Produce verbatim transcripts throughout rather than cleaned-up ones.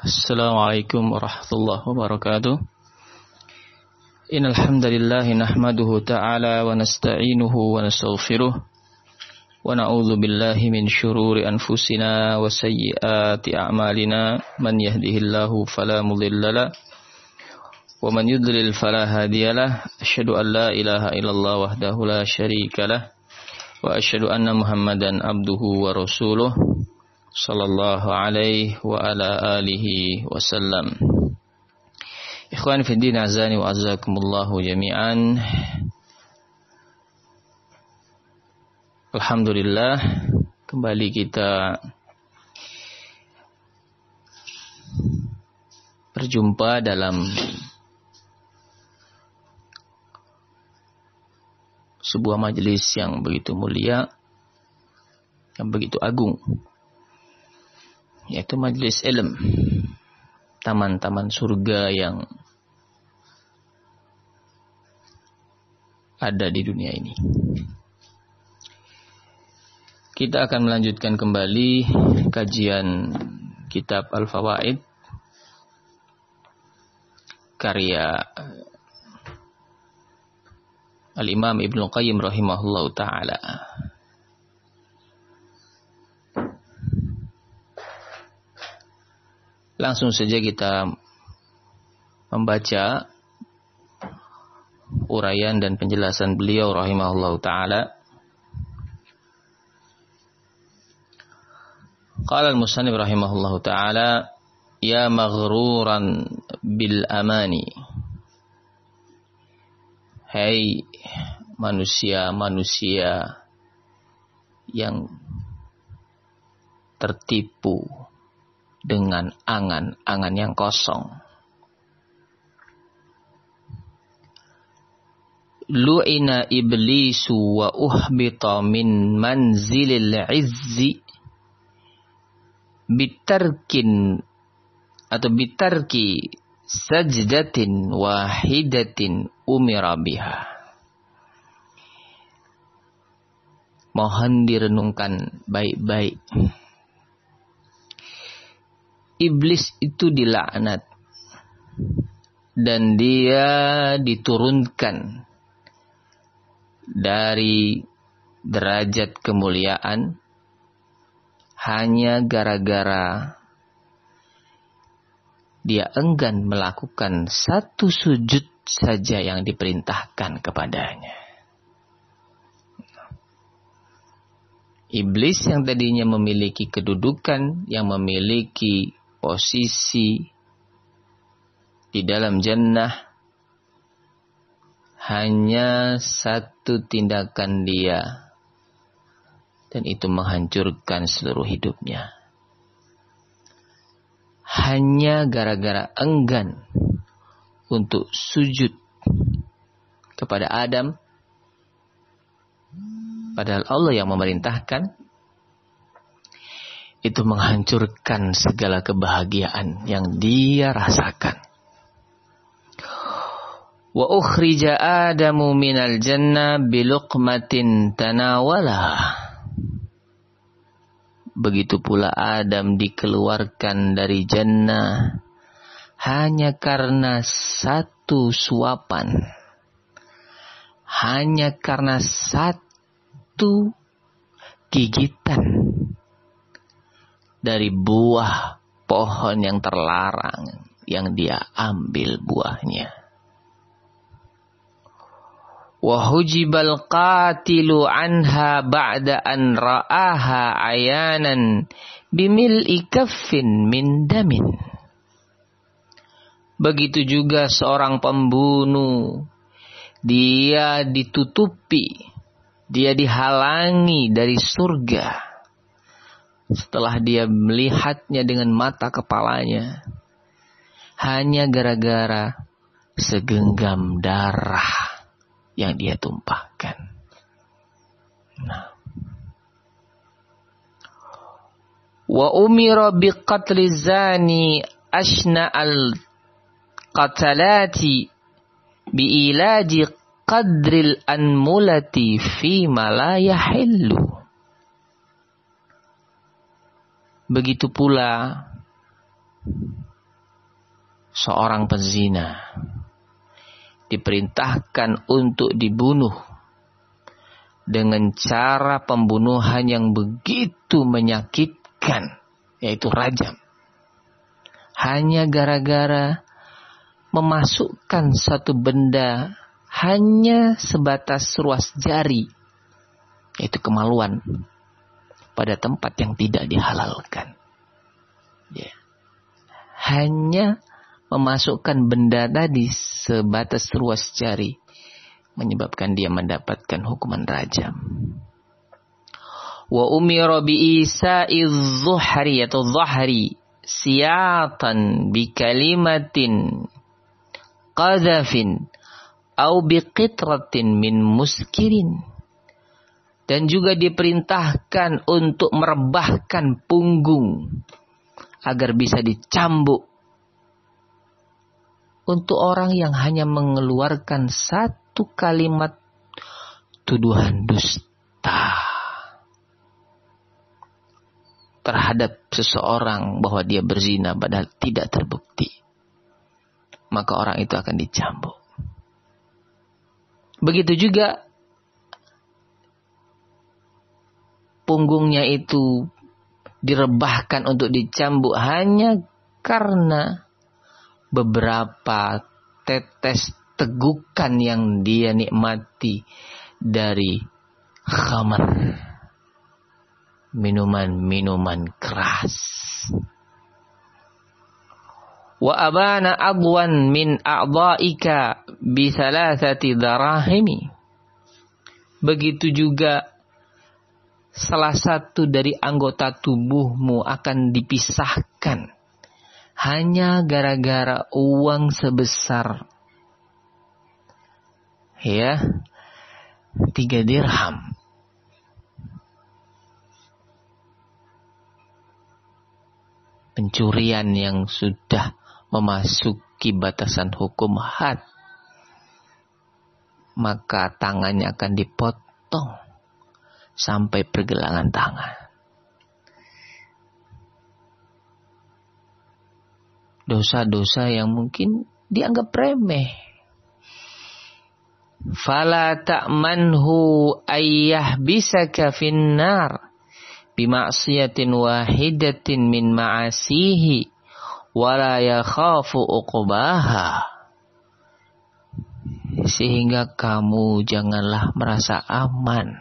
Assalamualaikum warahmatullahi wabarakatuh. Innal hamdalillah nahmaduhu ta'ala wa nasta'inuhu wa nastaghfiruh wa na'udzu billahi min shururi anfusina wa sayyiati a'malina. Man yahdihillahu fala mudhillalah wa man yudlil fala hadiyalah. Asyhadu an la ilaha illallah wahdahu la syarikalah wa asyhadu anna Muhammadan abduhu wa rasuluh sallallahu alaihi wa ala alihi wasallam. Ikhwan fi din, azani wa azakumullahu jami'an. Alhamdulillah, kembali kita berjumpa dalam sebuah majelis yang begitu mulia, yang begitu agung, yaitu majelis ilm, taman-taman surga yang ada di dunia ini. Kita akan melanjutkan kembali kajian kitab Al-Fawaid karya Al-Imam Ibnu Qayyim rahimahullahu ta'ala. Langsung saja kita membaca uraian dan penjelasan beliau rahimahullahu ta'ala. Qala al-musannif rahimahullahu ta'ala, ya maghruran bil amani. Hai manusia-manusia yang tertipu dengan angan-angan yang kosong. Lu'ina iblisu wa uhbita min manzilil izzi bitarkin atau bitarki sajdatin wahidatin umira biha. Mohon direnungkan baik-baik. Iblis itu dilaknat dan dia diturunkan dari derajat kemuliaan hanya gara-gara dia enggan melakukan satu sujud saja yang diperintahkan kepadanya. Iblis yang tadinya memiliki kedudukan, yang memiliki posisi di dalam jannah, hanya satu tindakan dia, dan itu menghancurkan seluruh hidupnya. Hanya gara-gara enggan untuk sujud kepada Adam, padahal Allah yang memerintahkan, itu menghancurkan segala kebahagiaan yang dia rasakan. Wa ukhrija Adamu minal jannah biluqmatin tanawala. Begitu pula Adam dikeluarkan dari jannah hanya karena satu suapan, hanya karena satu gigitan dari buah pohon yang terlarang yang dia ambil buahnya. Wa hujibal qatilu anha ba'da an ra'aha ayanan bimil'i kaffin min damin. Begitu juga seorang pembunuh, dia ditutupi, dia dihalangi dari surga setelah dia melihatnya dengan mata kepalanya, hanya gara-gara segenggam darah yang dia tumpahkan. Nah. Wa umira biqatli zani ashna al qatalati bi ilaji qadril anmulati fi ma la yahillu. Begitu pula seorang pezina diperintahkan untuk dibunuh dengan cara pembunuhan yang begitu menyakitkan, yaitu rajam, hanya gara-gara memasukkan satu benda hanya sebatas ruas jari, yaitu kemaluan, pada tempat yang tidak dihalalkan. Ya. Hanya memasukkan benda tadi sebatas ruas jari menyebabkan dia mendapatkan hukuman rajam. Wa umira bi isa'iz zuhri atau zahri siyatan bi kalimatin qadhafin au bi qitratin min muskirin. Dan juga diperintahkan untuk merebahkan punggung agar bisa dicambuk untuk orang yang hanya mengeluarkan satu kalimat tuduhan dusta terhadap seseorang bahwa dia berzina padahal tidak terbukti, maka orang itu akan dicambuk. Begitu juga punggungnya itu direbahkan untuk dicambuk hanya karena beberapa tetes tegukan yang dia nikmati dari khamar, minuman-minuman keras. Wa abana adwan min a'dha'ika bi thalathati darahimi. Begitu juga salah satu dari anggota tubuhmu akan dipisahkan hanya gara-gara uang sebesar ya tiga dirham. Pencurian yang sudah memasuki batasan hukum had, maka tangannya akan dipotong sampai pergelangan tangan. Dosa-dosa yang mungkin dianggap remeh. Fala ta'manhu ayyahbisaka finnar bima'siyatin wahidatin min ma'asihi wala yakhafu uqbaha. Sehingga kamu janganlah merasa aman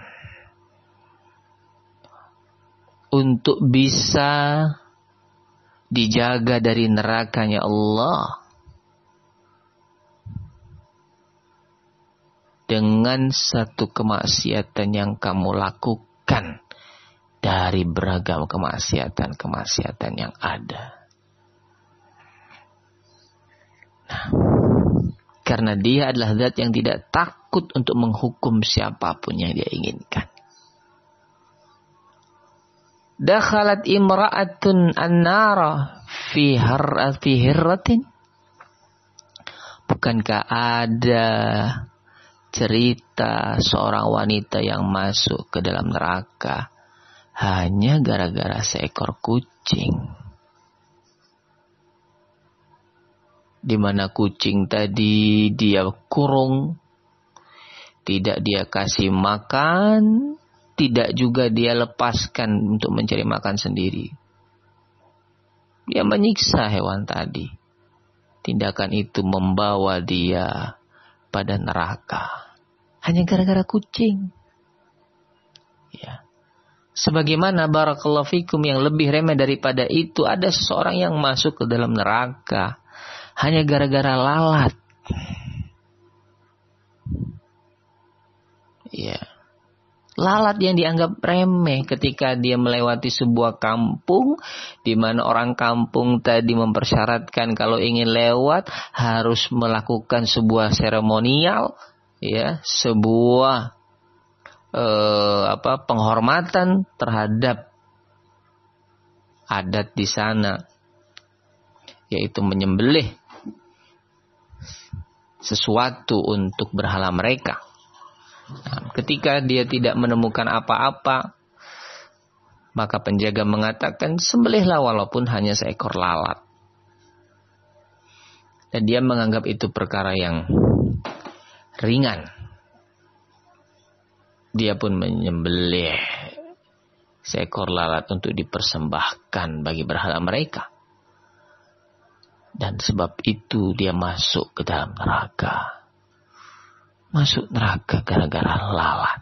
untuk bisa dijaga dari nerakanya Allah dengan satu kemaksiatan yang kamu lakukan dari beragam kemaksiatan-kemaksiatan yang ada. Nah, karena dia adalah zat yang tidak takut untuk menghukum siapapun yang dia inginkan. Dakhalat imra'atun an-nara fi harra fi hirratin. Bukankah ada cerita seorang wanita yang masuk ke dalam neraka hanya gara-gara seekor kucing? Di mana kucing tadi dia kurung, tidak dia kasih makan, tidak juga dia lepaskan untuk mencari makan sendiri. Dia menyiksa hewan tadi. Tindakan itu membawa dia pada neraka hanya gara-gara kucing. Ya. Sebagaimana barakallahu fikum yang lebih remeh daripada itu, ada seseorang yang masuk ke dalam neraka hanya gara-gara lalat. Ya. Lalat yang dianggap remeh ketika dia melewati sebuah kampung di mana orang kampung tadi mempersyaratkan kalau ingin lewat harus melakukan sebuah seremonial, ya, sebuah eh, apa penghormatan terhadap adat di sana, yaitu menyembelih sesuatu untuk berhala mereka. Nah, ketika dia tidak menemukan apa-apa, maka penjaga mengatakan sembelihlah walaupun hanya seekor lalat. Dan dia menganggap itu perkara yang ringan. Dia pun menyembelih seekor lalat untuk dipersembahkan bagi berhala mereka. Dan sebab itu dia masuk ke dalam neraka. Masuk neraka gara-gara lalat.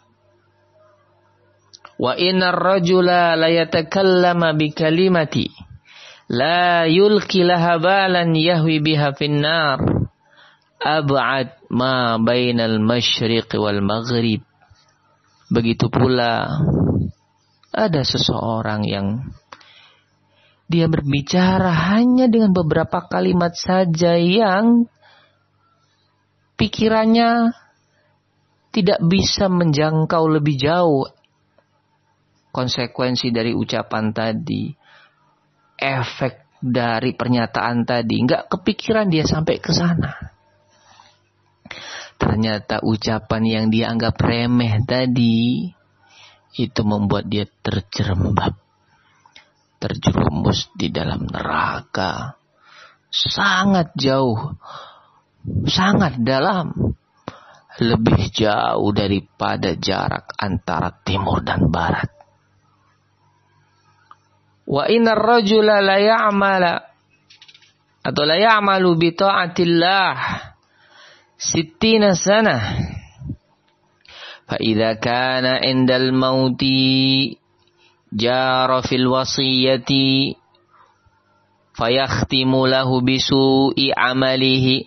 Wa innar rajula la yatakallama bi kalimati la yulqi laha balan yahwi biha finnar ab'ad ma bainal masyriq wal maghrib. Begitu pula ada seseorang yang dia berbicara hanya dengan beberapa kalimat saja yang pikirannya tidak bisa menjangkau lebih jauh konsekuensi dari ucapan tadi, efek dari pernyataan tadi, nggak kepikiran dia sampai ke sana. Ternyata ucapan yang dia anggap remeh tadi itu membuat dia terjerembab, terjerumus di dalam neraka sangat jauh, sangat dalam, lebih jauh daripada jarak antara timur dan barat. Wa innar rajula la ya'mala atau la ya'malu bi ta'atillah sittina sanah fa idza kana indal mauti jara fil wasiyati fayakhtimu lahu bisu'i amalihi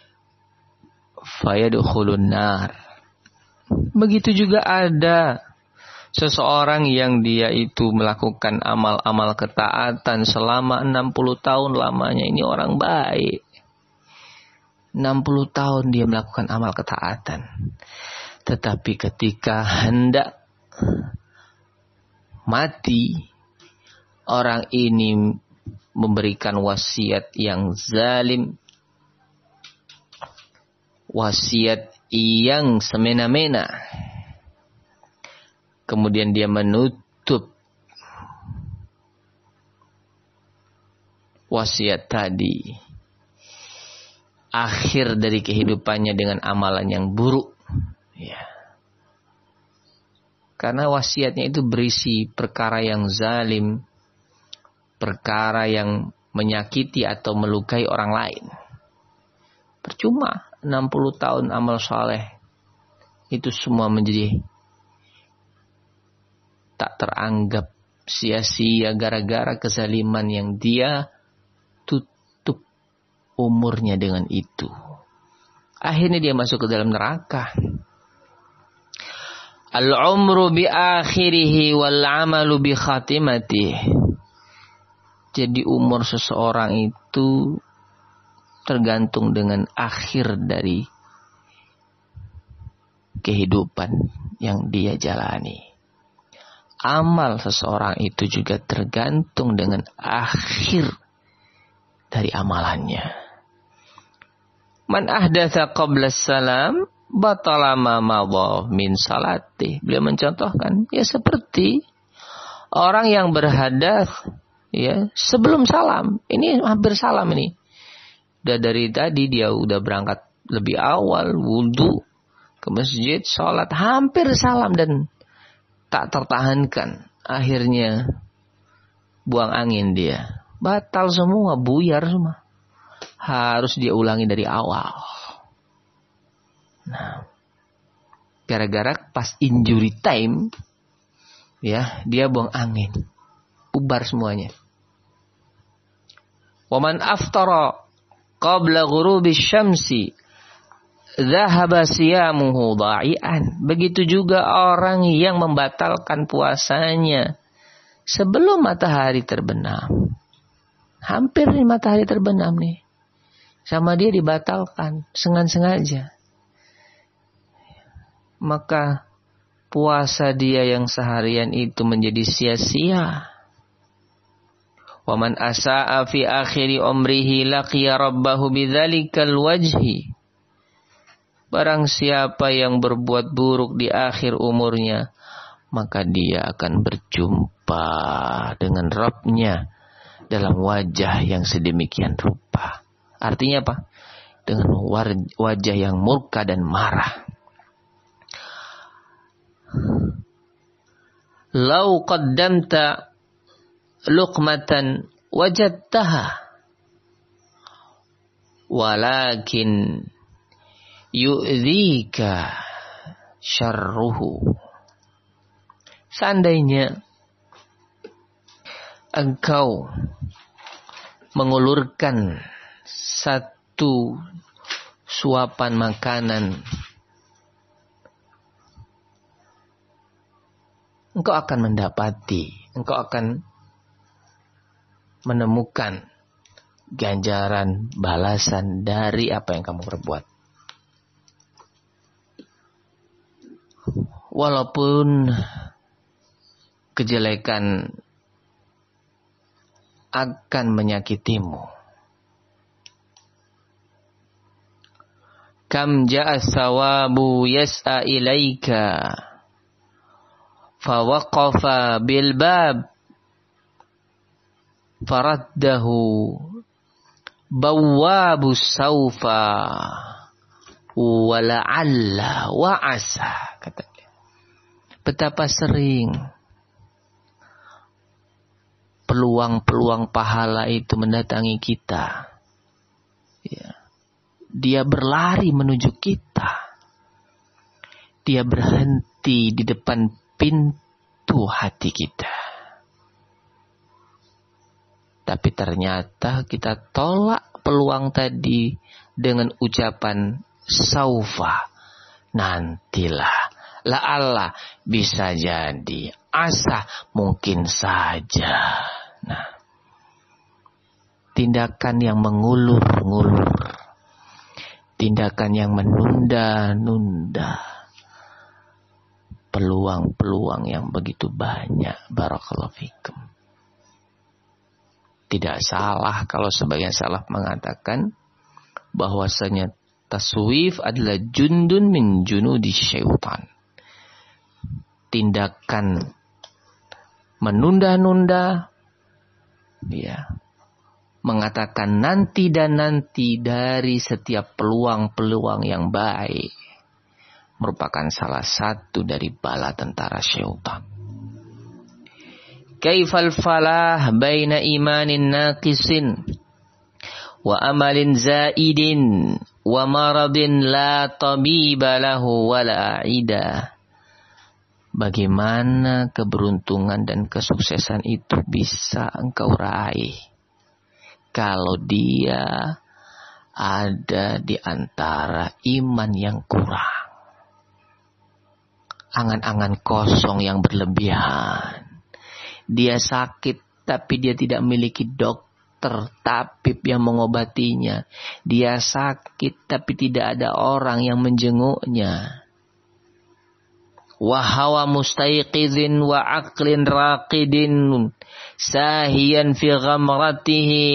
fayadkhulun nar. Begitu juga ada seseorang yang dia itu melakukan amal-amal ketaatan selama enam puluh tahun lamanya. Ini orang baik. enam puluh tahun dia melakukan amal ketaatan. Tetapi ketika hendak mati, orang ini memberikan wasiat yang zalim, wasiat yang semena-mena. Kemudian dia menutup wasiat tadi, akhir dari kehidupannya dengan amalan yang buruk. Ya. Karena wasiatnya itu berisi perkara yang zalim, perkara yang menyakiti atau melukai orang lain. Percuma enam puluh tahun amal saleh itu semua menjadi tak teranggap sia-sia gara-gara kezaliman yang dia tutup umurnya dengan itu. Akhirnya dia masuk ke dalam neraka. Al-umru bi akhirihi wal amalu bi khatimatihi. Jadi umur seseorang itu tergantung dengan akhir dari kehidupan yang dia jalani. Amal seseorang itu juga tergantung dengan akhir dari amalannya. Man ahdatsa qabla salam batala ma madha min salati. Beliau mencontohkan ya seperti orang yang berhadas ya sebelum salam. Ini hampir salam ini. Udah dari tadi dia udah berangkat lebih awal, wudu ke masjid, sholat, hampir salam dan tak tertahankan. Akhirnya buang angin dia. Batal semua, buyar semua. Harus dia ulangi dari awal. Nah, gara-gara pas injury time, ya dia buang angin. Bubar semuanya. Waman aftara qabla ghurubi syamsi dhahaba siyamuhu dha'ian. Begitu juga orang yang membatalkan puasanya sebelum matahari terbenam. Hampir nih matahari terbenam nih. Sama dia dibatalkan sengaja-sengaja. Maka puasa dia yang seharian itu menjadi sia-sia. Wa man asa'a fi akhiri umrihi laqiya rabbahu bidzalikal wajhi. Barang siapa yang berbuat buruk di akhir umurnya, maka dia akan berjumpa dengan Rabb-nya dalam wajah yang sedemikian rupa. Artinya apa? Dengan wajah yang murka dan marah. Lau qaddamta luqmatan wajadtaha walakin yu'dhika syarruhu. Seandainya engkau mengulurkan satu suapan makanan, engkau akan mendapati, engkau akan menemukan ganjaran balasan dari apa yang kamu perbuat. Walaupun kejelekan akan menyakitimu. Kam ja'a sawabu yas'a ilaika fawaqafa bil bab faraddahu bawwabu saufa wala'alla wa'asa, kata dia. Betapa sering peluang-peluang pahala itu mendatangi kita. Ya. Dia berlari menuju kita. Dia berhenti di depan pintu hati kita. Tapi ternyata kita tolak peluang tadi dengan ucapan saufa, nantilah, la'alla, bisa jadi, asa, mungkin saja. Nah, tindakan yang mengulur-ngulur, tindakan yang menunda-nunda peluang-peluang yang begitu banyak. Barakallahu fikum. Tidak salah kalau sebagian salaf mengatakan bahwasanya taswif adalah jundun min junudi syaitan. Tindakan menunda-nunda, ya, mengatakan nanti dan nanti dari setiap peluang-peluang yang baik merupakan salah satu dari bala tentara syaitan. Kaifal falah baina imanin naqisin wa amalin zaidin wa maradin la tabiba lahu wa la a'ida. Bagaimana keberuntungan dan kesuksesan itu bisa engkau raih kalau dia ada di antara iman yang kurang, angan-angan kosong yang berlebihan. Dia sakit tapi dia tidak memiliki dokter, tabib yang mengobatinya. Dia sakit tapi tidak ada orang yang menjenguknya. Wa hawa mustaiqidhin wa aqlin raqidin sahiyan fi ghamratihi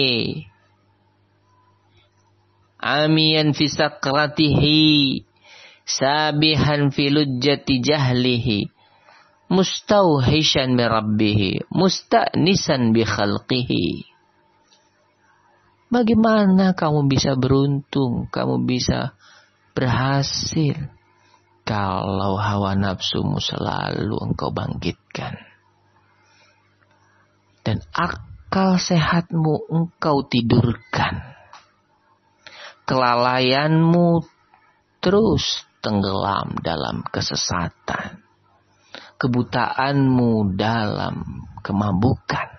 amiyan fi sakratihi sabihan fi lujjati jahlihi mustauhishan bi rabbih musta'nisan bi khalqihi. Bagaimana kamu bisa beruntung, kamu bisa berhasil kalau hawa nafsumu selalu engkau bangkitkan dan akal sehatmu engkau tidurkan, kelalaianmu terus tenggelam dalam kesesatan, kebutaanmu dalam kemabukan.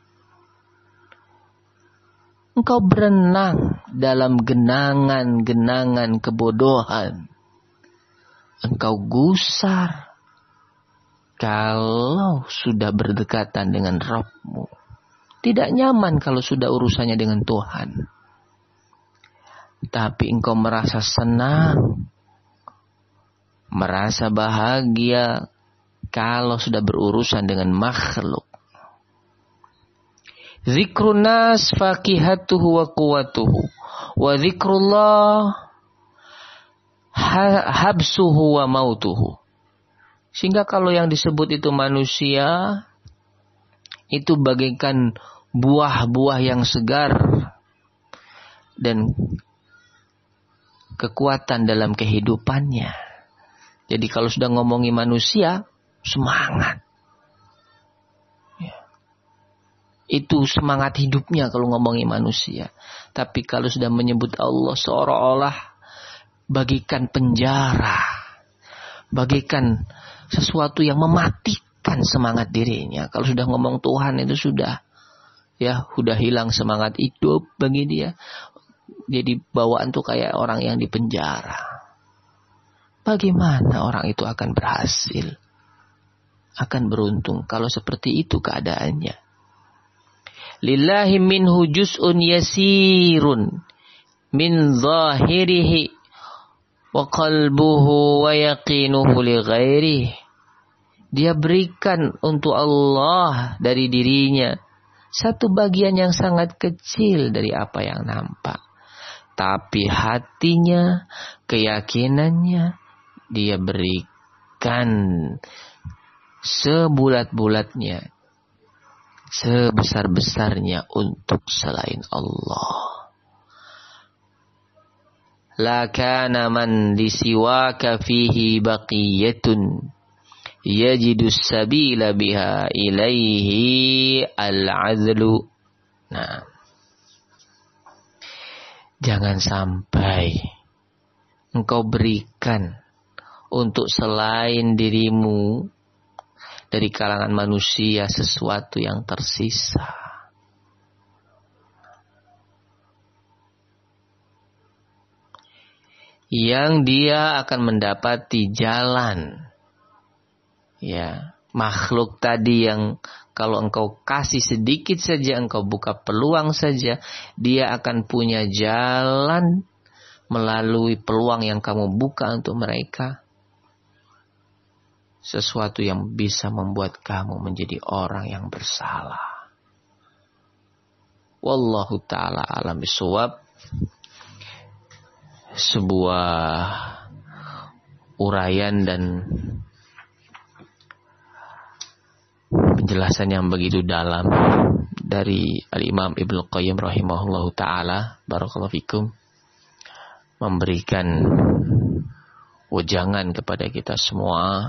Engkau berenang dalam genangan-genangan kebodohan. Engkau gusar kalau sudah berdekatan dengan Rabb-Mu. Tidak nyaman kalau sudah urusannya dengan Tuhan. Tapi engkau merasa senang, merasa bahagia kalau sudah berurusan dengan makhluk. Zikrun nas faqihatuhu wa quwwatuhu wa zikrullah habsuhu wa mautuhu. Sehingga kalau yang disebut itu manusia itu bagaikan buah-buah yang segar dan kekuatan dalam kehidupannya. Jadi kalau sudah ngomongi manusia, semangat. Ya. Itu semangat hidupnya kalau ngomongi manusia. Tapi kalau sudah menyebut Allah, seolah-olah bagikan penjara, bagikan sesuatu yang mematikan semangat dirinya. Kalau sudah ngomong Tuhan itu sudah, ya, sudah hilang semangat hidup bagi dia. Jadi bawaan tuh kayak orang yang di penjara. Bagaimana orang itu akan berhasil, akan beruntung kalau seperti itu keadaannya? Lillahi minhu juz'un yasirun min zahirihi wa qalbuhu wa yaqinuhu li ghairihi. Dia berikan untuk Allah dari dirinya satu bagian yang sangat kecil dari apa yang nampak. Tapi hatinya, keyakinannya, dia berikan sebulat-bulatnya, sebesar-besarnya untuk selain Allah. La kana man lisiwaka fihi baqiyatun yajidu sabila biha ilaihi al-'adlu. Nah, jangan sampai engkau berikan untuk selain dirimu dari kalangan manusia sesuatu yang tersisa. Yang dia akan mendapati jalan. Ya, makhluk tadi yang kalau engkau kasih sedikit saja, engkau buka peluang saja, dia akan punya jalan melalui peluang yang kamu buka untuk mereka. Sesuatu yang bisa membuat kamu menjadi orang yang bersalah. Wallahu ta'ala alam bisawab. Sebuah uraian dan penjelasan yang begitu dalam dari Al-Imam Ibnu Qayyim rahimahullahu ta'ala, barakallahu fikum, memberikan wejangan kepada kita semua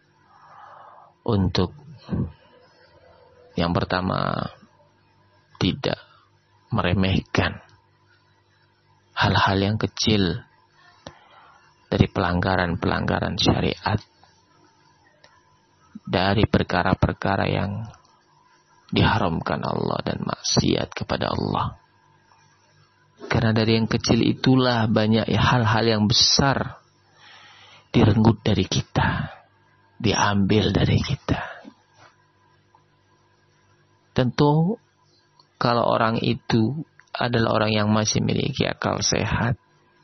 untuk yang pertama tidak meremehkan hal-hal yang kecil dari pelanggaran-pelanggaran syariat, dari perkara-perkara yang diharamkan Allah dan maksiat kepada Allah. Karena dari yang kecil itulah banyak hal-hal yang besar direnggut dari kita, diambil dari kita. Tentu kalau orang itu adalah orang yang masih memiliki akal sehat,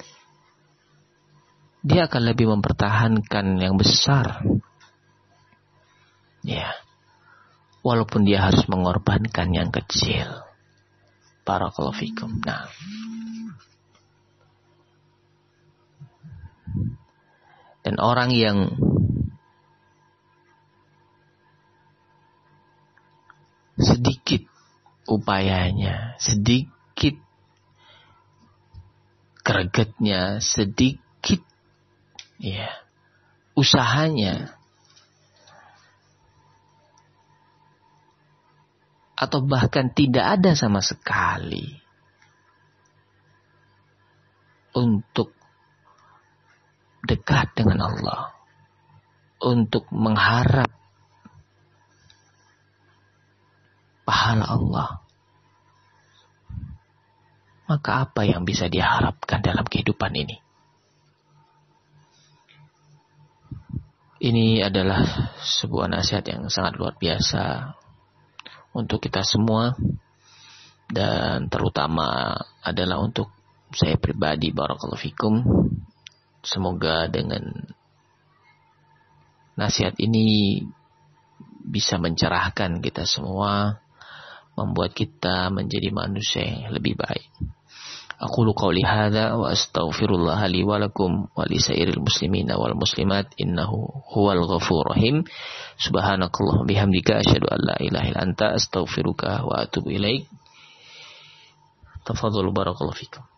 dia akan lebih mempertahankan yang besar. Ya, walaupun dia harus mengorbankan yang kecil. Barakallahu fikum. Nah, dan orang yang sedikit upayanya, sedikit gregetnya, sedikit ya usahanya, atau bahkan tidak ada sama sekali untuk dekat dengan Allah, untuk mengharap pahala Allah, maka apa yang bisa diharapkan dalam kehidupan ini? Ini adalah sebuah nasihat yang sangat luar biasa untuk kita semua, dan terutama adalah untuk saya pribadi, barakallahu fikum. Semoga dengan nasihat ini bisa mencerahkan kita semua, membuat kita menjadi manusia yang lebih baik. Aqulu qawli hadza wa astaghfirullah li wa lakum wa li sairil muslimina wal muslimat innahu huwal ghafurur rahim. Subhanakallahumma bihamdika asyhadu an la ilaha illa anta astaghfiruka wa atubu ilaik. Tafadhalu barakallahu fikum.